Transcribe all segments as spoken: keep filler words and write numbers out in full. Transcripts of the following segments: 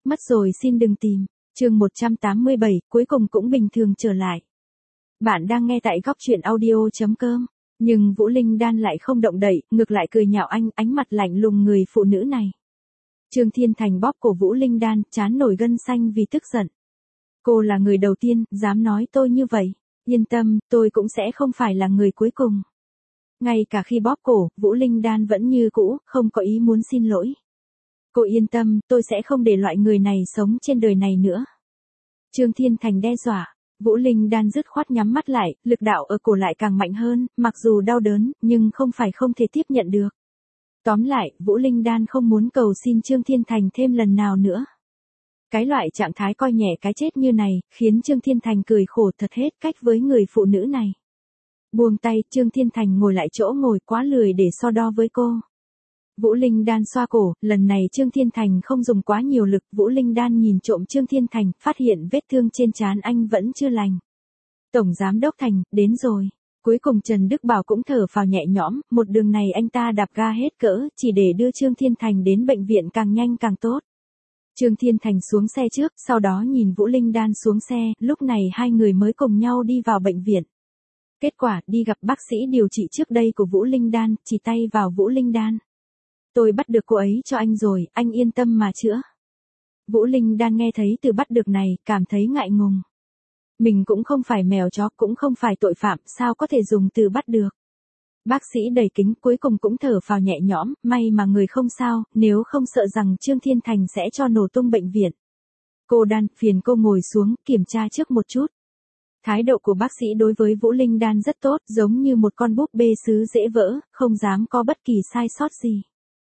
Mất rồi xin đừng tìm. Chương một trăm tám mươi bảy, cuối cùng cũng bình thường trở lại. Bạn đang nghe tại góc truyện audio chấm com. Nhưng Vũ Linh Đan lại không động đậy, ngược lại cười nhạo anh, ánh mặt lạnh lùng người phụ nữ này. Trương Thiên Thành bóp cổ Vũ Linh Đan, trán nổi gân xanh vì tức giận. Cô là người đầu tiên, dám nói tôi như vậy. Yên tâm, tôi cũng sẽ không phải là người cuối cùng. Ngay cả khi bóp cổ, Vũ Linh Đan vẫn như cũ, không có ý muốn xin lỗi. Cô yên tâm, tôi sẽ không để loại người này sống trên đời này nữa. Trương Thiên Thành đe dọa. Vũ Linh Đan dứt khoát nhắm mắt lại, lực đạo ở cổ lại càng mạnh hơn, mặc dù đau đớn, nhưng không phải không thể tiếp nhận được. Tóm lại, Vũ Linh Đan không muốn cầu xin Trương Thiên Thành thêm lần nào nữa. Cái loại trạng thái coi nhẹ cái chết như này, khiến Trương Thiên Thành cười khổ thật hết cách với người phụ nữ này. Buông tay, Trương Thiên Thành ngồi lại chỗ ngồi, quá lười để so đo với cô. Vũ Linh Đan xoa cổ, lần này Trương Thiên Thành không dùng quá nhiều lực, Vũ Linh Đan nhìn trộm Trương Thiên Thành, phát hiện vết thương trên trán anh vẫn chưa lành. Tổng Giám đốc Thành, đến rồi. Cuối cùng Trần Đức Bảo cũng thở phào nhẹ nhõm, một đường này anh ta đạp ga hết cỡ, chỉ để đưa Trương Thiên Thành đến bệnh viện càng nhanh càng tốt. Trương Thiên Thành xuống xe trước, sau đó nhìn Vũ Linh Đan xuống xe, lúc này hai người mới cùng nhau đi vào bệnh viện. Kết quả, đi gặp bác sĩ điều trị trước đây của Vũ Linh Đan, chỉ tay vào Vũ Linh Đan. Tôi bắt được cô ấy cho anh rồi, anh yên tâm mà chữa. Vũ Linh Đan nghe thấy từ bắt được này, cảm thấy ngại ngùng. Mình cũng không phải mèo chó, cũng không phải tội phạm, sao có thể dùng từ bắt được. Bác sĩ đầy kính cuối cùng cũng thở phào nhẹ nhõm, may mà người không sao, nếu không sợ rằng Trương Thiên Thành sẽ cho nổ tung bệnh viện. Cô Đan, phiền cô ngồi xuống, kiểm tra trước một chút. Thái độ của bác sĩ đối với Vũ Linh Đan rất tốt, giống như một con búp bê sứ dễ vỡ, không dám có bất kỳ sai sót gì.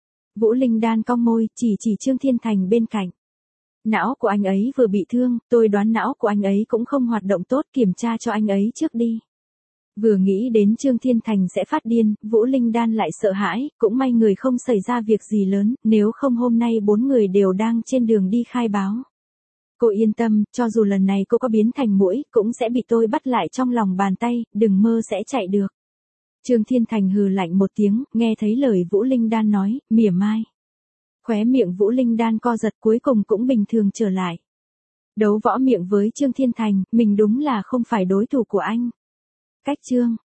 Vũ Linh Đan cong môi, chỉ chỉ Trương Thiên Thành bên cạnh. Não của anh ấy vừa bị thương, tôi đoán não của anh ấy cũng không hoạt động tốt, kiểm tra cho anh ấy trước đi. Vừa nghĩ đến Trương Thiên Thành sẽ phát điên, Vũ Linh Đan lại sợ hãi, cũng may người không xảy ra việc gì lớn, nếu không hôm nay bốn người đều đang trên đường đi khai báo. Cô yên tâm, cho dù lần này cô có biến thành muỗi, cũng sẽ bị tôi bắt lại trong lòng bàn tay, đừng mơ sẽ chạy được. Trương Thiên Thành hừ lạnh một tiếng, nghe thấy lời Vũ Linh Đan nói, mỉa mai. Khóe miệng Vũ Linh Đan co giật, cuối cùng cũng bình thường trở lại. Đấu võ miệng với Trương Thiên Thành, mình đúng là không phải đối thủ của anh. Cách Trương